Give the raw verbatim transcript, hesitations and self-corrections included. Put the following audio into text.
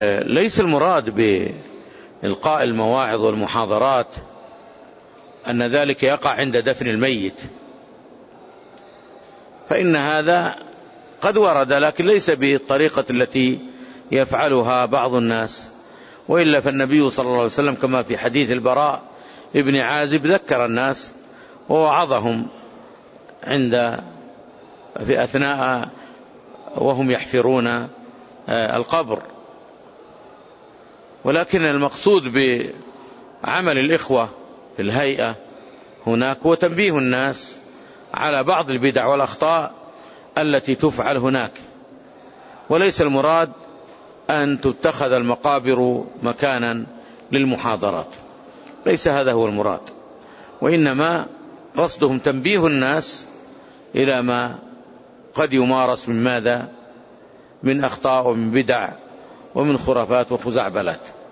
ليس المراد بإلقاء المواعظ والمحاضرات أن ذلك يقع عند دفن الميت، فإن هذا قد ورد لكن ليس بالطريقة التي يفعلها بعض الناس، وإلا فالنبي صلى الله عليه وسلم كما في حديث البراء ابن عازب ذكر الناس ووعظهم عند في أثناء وهم يحفرون القبر. ولكن المقصود بعمل الإخوة في الهيئة هناك هو تنبيه الناس على بعض البدع والأخطاء التي تفعل هناك، وليس المراد أن تتخذ المقابر مكانا للمحاضرات، ليس هذا هو المراد، وإنما قصدهم تنبيه الناس إلى ما قد يمارس من ماذا من أخطاء ومن بدع ومن خرافات وخزعبلات.